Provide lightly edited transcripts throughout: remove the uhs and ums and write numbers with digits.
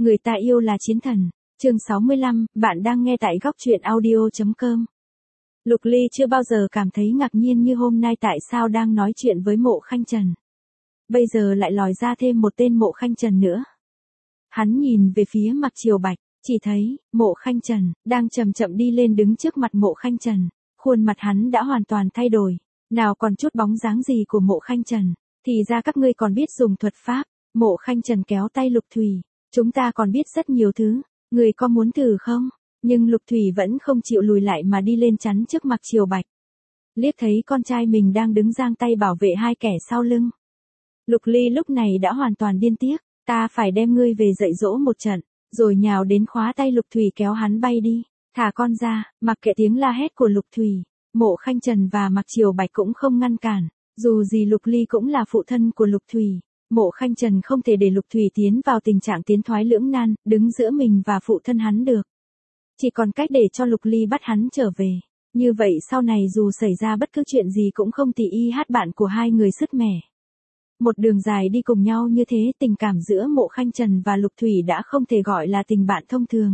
Người ta yêu là chiến thần. Chương 65, bạn đang nghe tại góc truyện audio.com. Lục Ly chưa bao giờ cảm thấy ngạc nhiên như hôm nay tại sao đang nói chuyện với Mộ Khanh Trần. Bây giờ lại lòi ra thêm một tên Mộ Khanh Trần nữa. Hắn nhìn về phía Mạc Triều Bạch, chỉ thấy, Mộ Khanh Trần, đang chậm chậm đi lên đứng trước mặt Mộ Khanh Trần. Khuôn mặt hắn đã hoàn toàn thay đổi, nào còn chút bóng dáng gì của Mộ Khanh Trần. Thì ra các ngươi còn biết dùng thuật pháp. Mộ Khanh Trần kéo tay Lục Thủy. Chúng ta còn biết rất nhiều thứ, người có muốn thử không? Nhưng Lục Thủy vẫn không chịu lùi lại mà đi lên chắn trước Mạc Triều Bạch. Liếc thấy con trai mình đang đứng giang tay bảo vệ hai kẻ sau lưng. Lục Ly lúc này đã hoàn toàn điên tiết, ta phải đem ngươi về dạy dỗ một trận, rồi nhào đến khóa tay Lục Thủy kéo hắn bay đi, thả con ra, mặc kệ tiếng la hét của Lục Thủy. Mộ Khanh Trần và Mạc Triều Bạch cũng không ngăn cản, dù gì Lục Ly cũng là phụ thân của Lục Thủy. Mộ Khanh Trần không thể để Lục Thủy tiến vào tình trạng tiến thoái lưỡng nan, đứng giữa mình và phụ thân hắn được. Chỉ còn cách để cho Lục Ly bắt hắn trở về. Như vậy sau này dù xảy ra bất cứ chuyện gì cũng không tỉ y hát bạn của hai người sứt mẻ. Một đường dài đi cùng nhau như thế, tình cảm giữa Mộ Khanh Trần và Lục Thủy đã không thể gọi là tình bạn thông thường.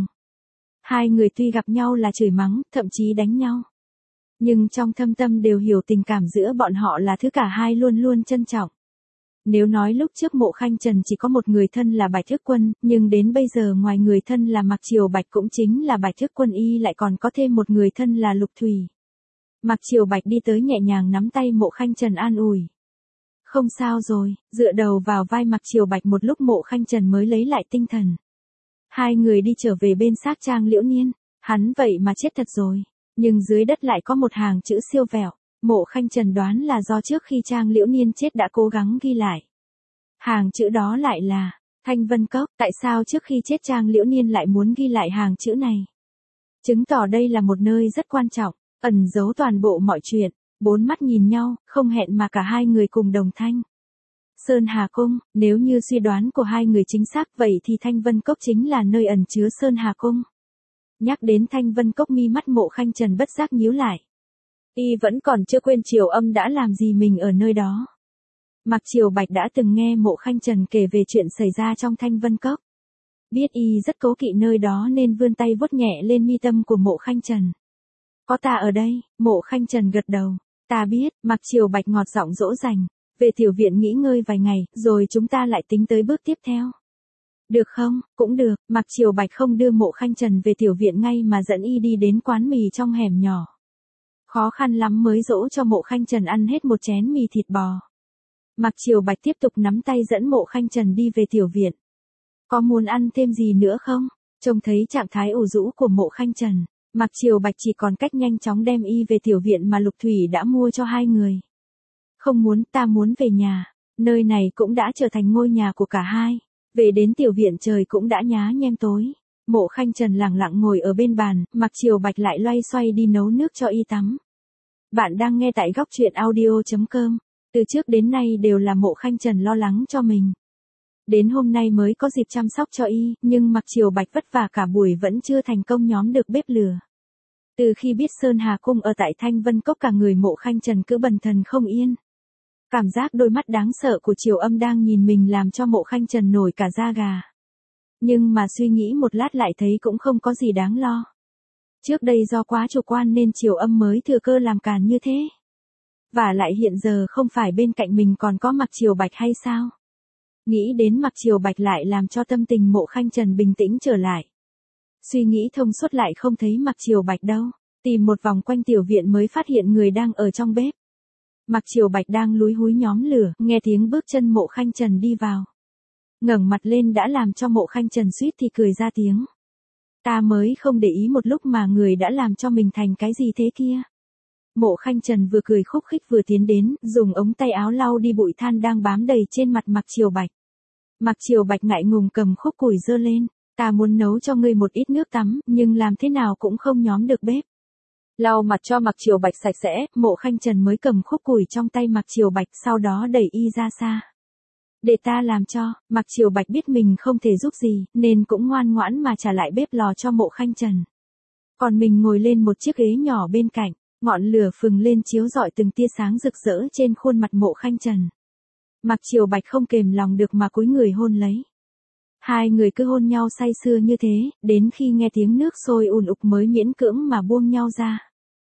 Hai người tuy gặp nhau là chửi mắng, thậm chí đánh nhau. Nhưng trong thâm tâm đều hiểu tình cảm giữa bọn họ là thứ cả hai luôn luôn trân trọng. Nếu nói lúc trước Mộ Khanh Trần chỉ có một người thân là Bạch Thức Quân, nhưng đến bây giờ ngoài người thân là Mạc Triều Bạch cũng chính là Bạch Thức Quân y lại còn có thêm một người thân là Lục Thủy. Mạc Triều Bạch đi tới nhẹ nhàng nắm tay Mộ Khanh Trần an ủi. Không sao rồi, dựa đầu vào vai Mạc Triều Bạch một lúc Mộ Khanh Trần mới lấy lại tinh thần. Hai người đi trở về bên xác Trang Liễu Niên, hắn vậy mà chết thật rồi, nhưng dưới đất lại có một hàng chữ siêu vẹo. Mộ Khanh Trần đoán là do trước khi Trang Liễu Niên chết đã cố gắng ghi lại. Hàng chữ đó lại là Thanh Vân Cốc, tại sao trước khi chết Trang Liễu Niên lại muốn ghi lại hàng chữ này? Chứng tỏ đây là một nơi rất quan trọng, ẩn giấu toàn bộ mọi chuyện. Bốn mắt nhìn nhau, không hẹn mà cả hai người cùng đồng thanh. Sơn Hà Cung, nếu như suy đoán của hai người chính xác vậy thì Thanh Vân Cốc chính là nơi ẩn chứa Sơn Hà Cung. Nhắc đến Thanh Vân Cốc mi mắt Mộ Khanh Trần bất giác nhíu lại. Y vẫn còn chưa quên Triều Âm đã làm gì mình ở nơi đó. Mạc Triều Bạch đã từng nghe Mộ Khanh Trần kể về chuyện xảy ra trong Thanh Vân Cốc. Biết Y rất cố kỵ nơi đó nên vươn tay vuốt nhẹ lên mi tâm của Mộ Khanh Trần. Có ta ở đây, Mộ Khanh Trần gật đầu. Ta biết, Mạc Triều Bạch ngọt giọng dỗ dành. Về tiểu viện nghỉ ngơi vài ngày, rồi chúng ta lại tính tới bước tiếp theo. Được không? Cũng được. Mạc Triều Bạch không đưa Mộ Khanh Trần về tiểu viện ngay mà dẫn Y đi đến quán mì trong hẻm nhỏ. Khó khăn lắm mới dỗ cho Mộ Khanh Trần ăn hết một chén mì thịt bò. Mạc Triều Bạch tiếp tục nắm tay dẫn Mộ Khanh Trần đi về tiểu viện. Có muốn ăn thêm gì nữa không? Trông thấy trạng thái ủ rũ của Mộ Khanh Trần, Mạc Triều Bạch chỉ còn cách nhanh chóng đem Y về tiểu viện mà Lục Thủy đã mua cho hai người. Không muốn, ta muốn về nhà. Nơi này cũng đã trở thành ngôi nhà của cả hai. Về đến tiểu viện trời cũng đã nhá nhem tối. Mộ Khanh Trần lặng lặng ngồi ở bên bàn, Mạc Triều Bạch lại loay xoay đi nấu nước cho Y tắm. Bạn đang nghe tại góc truyện audio.com. Từ trước đến nay đều là Mộ Khanh Trần lo lắng cho mình. Đến hôm nay mới có dịp chăm sóc cho Y, nhưng Mạc Triều Bạch vất vả cả buổi vẫn chưa thành công nhóm được bếp lửa. Từ khi biết Sơn Hà Cung ở tại Thanh Vân Cốc cả người Mộ Khanh Trần cứ bần thần không yên. Cảm giác đôi mắt đáng sợ của Triều Âm đang nhìn mình làm cho Mộ Khanh Trần nổi cả da gà. Nhưng mà suy nghĩ một lát lại thấy cũng không có gì đáng lo. Trước đây do quá chủ quan nên Triều Âm mới thừa cơ làm càn như thế. Và lại hiện giờ không phải bên cạnh mình còn có Mạc Triều Bạch hay sao? Nghĩ đến Mạc Triều Bạch lại làm cho tâm tình Mộ Khanh Trần bình tĩnh trở lại. Suy nghĩ thông suốt lại không thấy Mạc Triều Bạch đâu. Tìm một vòng quanh tiểu viện mới phát hiện người đang ở trong bếp. Mạc Triều Bạch đang lúi húi nhóm lửa, nghe tiếng bước chân Mộ Khanh Trần đi vào. Ngẩng mặt lên đã làm cho Mộ Khanh Trần suýt thì cười ra tiếng. Ta mới không để ý một lúc mà người đã làm cho mình thành cái gì thế kia. Mộ Khanh Trần vừa cười khúc khích vừa tiến đến, dùng ống tay áo lau đi bụi than đang bám đầy trên mặt Mạc Triều Bạch. Mạc Triều Bạch ngại ngùng cầm khúc củi giơ lên. Ta muốn nấu cho ngươi một ít nước tắm, nhưng làm thế nào cũng không nhóm được bếp. Lau mặt cho Mạc Triều Bạch sạch sẽ, Mộ Khanh Trần mới cầm khúc củi trong tay Mạc Triều Bạch, sau đó đẩy Y ra xa. Để ta làm cho. Mạc Triều Bạch biết mình không thể giúp gì, nên cũng ngoan ngoãn mà trả lại bếp lò cho Mộ Khanh Trần. Còn mình ngồi lên một chiếc ghế nhỏ bên cạnh, ngọn lửa phừng lên chiếu rọi từng tia sáng rực rỡ trên khuôn mặt Mộ Khanh Trần. Mạc Triều Bạch không kềm lòng được mà cúi người hôn lấy. Hai người cứ hôn nhau say sưa như thế, đến khi nghe tiếng nước sôi ùn ục mới miễn cưỡng mà buông nhau ra.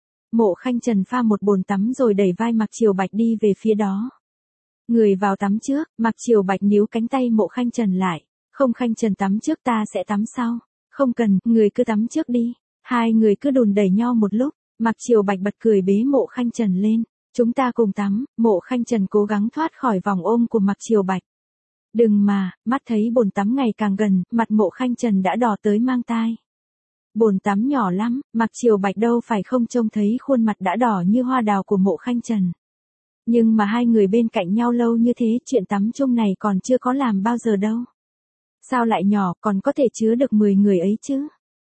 Mộ Khanh Trần pha một bồn tắm rồi đẩy vai Mạc Triều Bạch đi về phía đó. Người vào tắm trước, Mạc Triều Bạch níu cánh tay Mộ Khanh Trần lại. Không, Khanh Trần tắm trước, ta sẽ tắm sau. Không cần, người cứ tắm trước đi. Hai người cứ đùn đẩy nhau một lúc, Mạc Triều Bạch bật cười bế Mộ Khanh Trần lên. Chúng ta cùng tắm. Mộ Khanh Trần cố gắng thoát khỏi vòng ôm của Mạc Triều Bạch. Đừng mà, mắt thấy bồn tắm ngày càng gần, mặt Mộ Khanh Trần đã đỏ tới mang tai. Bồn tắm nhỏ lắm, Mạc Triều Bạch đâu phải không trông thấy khuôn mặt đã đỏ như hoa đào của Mộ Khanh Trần. Nhưng mà hai người bên cạnh nhau lâu như thế, chuyện tắm chung này còn chưa có làm bao giờ đâu. Sao lại nhỏ, còn có thể chứa được 10 người ấy chứ?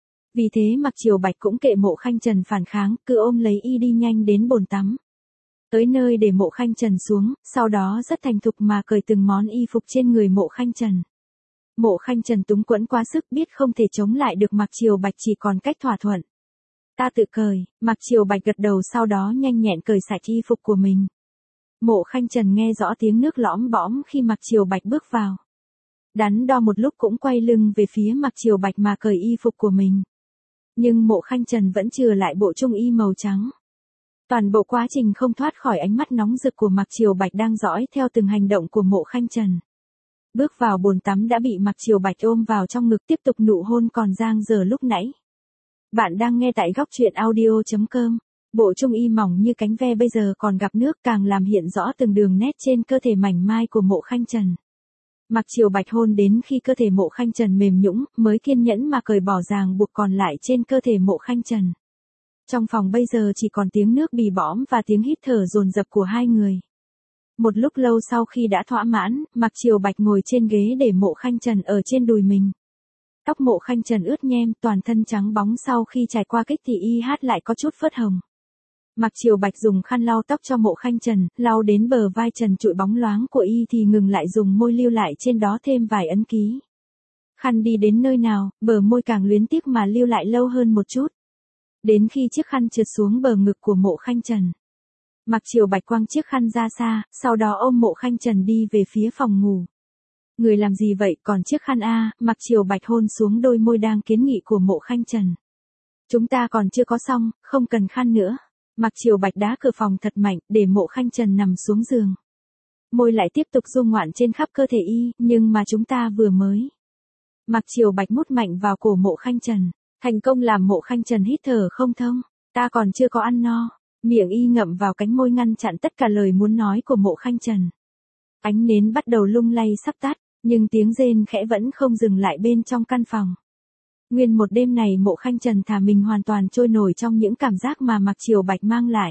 Vì thế Mạc Triều Bạch cũng kệ Mộ Khanh Trần phản kháng, cứ ôm lấy y đi nhanh đến bồn tắm. Tới nơi để Mộ Khanh Trần xuống, sau đó rất thành thục mà cởi từng món y phục trên người Mộ Khanh Trần. Mộ Khanh Trần túng quẫn quá sức, biết không thể chống lại được Mạc Triều Bạch, chỉ còn cách thỏa thuận. Ta tự cởi. Mạc Triều Bạch gật đầu, sau đó nhanh nhẹn cởi sạch y phục của mình. Mộ Khanh Trần nghe rõ tiếng nước lõm bõm khi Mạc Triều Bạch bước vào. Đắn đo một lúc cũng quay lưng về phía Mạc Triều Bạch mà cởi y phục của mình. Nhưng Mộ Khanh Trần vẫn chừa lại bộ trung y màu trắng. Toàn bộ quá trình không thoát khỏi ánh mắt nóng rực của Mạc Triều Bạch đang dõi theo từng hành động của Mộ Khanh Trần. Bước vào bồn tắm đã bị Mạc Triều Bạch ôm vào trong ngực, tiếp tục nụ hôn còn dang dở lúc nãy. Bạn đang nghe tại góc truyện audio.com. Bộ trung y mỏng như cánh ve bây giờ còn gặp nước, càng làm hiện rõ từng đường nét trên cơ thể mảnh mai của Mộ Khanh Trần. Mạc Triều Bạch hôn đến khi cơ thể Mộ Khanh Trần mềm nhũn, mới kiên nhẫn mà cởi bỏ ràng buộc còn lại trên cơ thể Mộ Khanh Trần. Trong phòng bây giờ chỉ còn tiếng nước bì bõm và tiếng hít thở dồn dập của hai người. Một lúc lâu sau khi đã thỏa mãn, Mạc Triều Bạch ngồi trên ghế để Mộ Khanh Trần ở trên đùi mình. Tóc Mộ Khanh Trần ướt nhem, toàn thân trắng bóng, sau khi trải qua kích thì y hát lại có chút phớt hồng. Mạc Triều Bạch dùng khăn lau tóc cho Mộ Khanh Trần, lau đến bờ vai trần trụi bóng loáng của y thì ngừng lại, dùng môi lưu lại trên đó thêm vài ấn ký. Khăn đi đến nơi nào, bờ môi càng luyến tiếc mà lưu lại lâu hơn một chút. Đến khi chiếc khăn trượt xuống bờ ngực của Mộ Khanh Trần, Mạc Triều Bạch quăng chiếc khăn ra xa, sau đó ôm Mộ Khanh Trần đi về phía phòng ngủ. Người làm gì vậy, còn chiếc khăn a? Mạc Triều Bạch hôn xuống đôi môi đang kiến nghị của Mộ Khanh Trần. Chúng ta còn chưa có xong, không cần khăn nữa. Mạc Triều Bạch đá cửa phòng thật mạnh, để Mộ Khanh Trần nằm xuống giường. Môi lại tiếp tục du ngoạn trên khắp cơ thể y, nhưng mà chúng ta vừa mới. Mạc Triều Bạch mút mạnh vào cổ Mộ Khanh Trần, thành công làm Mộ Khanh Trần hít thở không thông. Ta còn chưa có ăn no. Miệng y ngậm vào cánh môi ngăn chặn tất cả lời muốn nói của Mộ Khanh Trần. Ánh nến bắt đầu lung lay sắp tắt, nhưng tiếng rên khẽ vẫn không dừng lại bên trong căn phòng. Nguyên một đêm này Mộ Khanh Trần thả mình hoàn toàn trôi nổi trong những cảm giác mà Mạc Triều Bạch mang lại.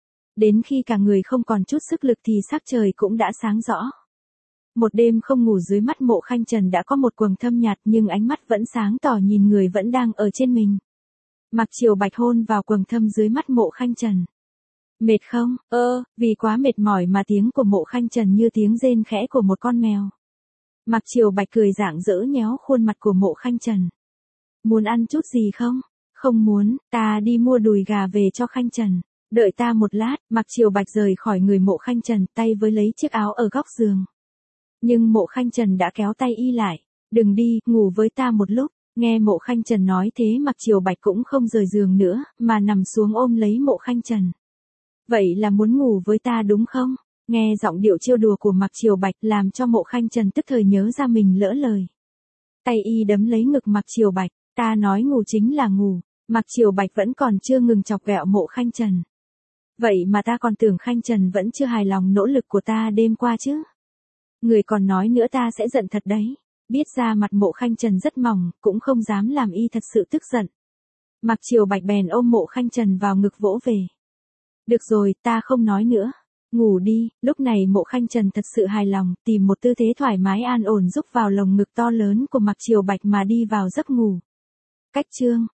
Đến khi cả người không còn chút sức lực thì sắc trời cũng đã sáng rõ. Một đêm không ngủ, dưới mắt Mộ Khanh Trần đã có một quầng thâm nhạt, nhưng ánh mắt vẫn sáng tỏ nhìn người vẫn đang ở trên mình. Mạc Triều Bạch hôn vào quầng thâm dưới mắt Mộ Khanh Trần. Mệt không? Vì quá mệt mỏi mà tiếng của Mộ Khanh Trần như tiếng rên khẽ của một con mèo. Mạc Triều Bạch cười rạng rỡ nhéo khuôn mặt của Mộ Khanh Trần. Muốn ăn chút gì không? Không muốn, ta đi mua đùi gà về cho Khanh Trần. Đợi ta một lát. Mạc Triều Bạch rời khỏi người Mộ Khanh Trần, tay với lấy chiếc áo ở góc giường. Nhưng Mộ Khanh Trần đã kéo tay y lại. Đừng đi, ngủ với ta một lúc. Nghe Mộ Khanh Trần nói thế, Mạc Triều Bạch cũng không rời giường nữa, mà nằm xuống ôm lấy Mộ Khanh Trần. Vậy là muốn ngủ với ta đúng không? Nghe giọng điệu trêu đùa của Mạc Triều Bạch làm cho Mộ Khanh Trần tức thời nhớ ra mình lỡ lời. Tay y đấm lấy ngực Mạc Triều Bạch, ta nói ngủ chính là ngủ. Mạc Triều Bạch vẫn còn chưa ngừng chọc ghẹo Mộ Khanh Trần. Vậy mà ta còn tưởng Khanh Trần vẫn chưa hài lòng nỗ lực của ta đêm qua chứ. Người còn nói nữa ta sẽ giận thật đấy. Biết ra mặt Mộ Khanh Trần rất mỏng, cũng không dám làm y thật sự tức giận. Mạc Triều Bạch bèn ôm Mộ Khanh Trần vào ngực vỗ về. Được rồi, ta không nói nữa. Ngủ đi. Lúc này Mộ Khanh Trần thật sự hài lòng, tìm một tư thế thoải mái an ổn rúc vào lồng ngực to lớn của Mạc Triều Bạch mà đi vào giấc ngủ. Cách chương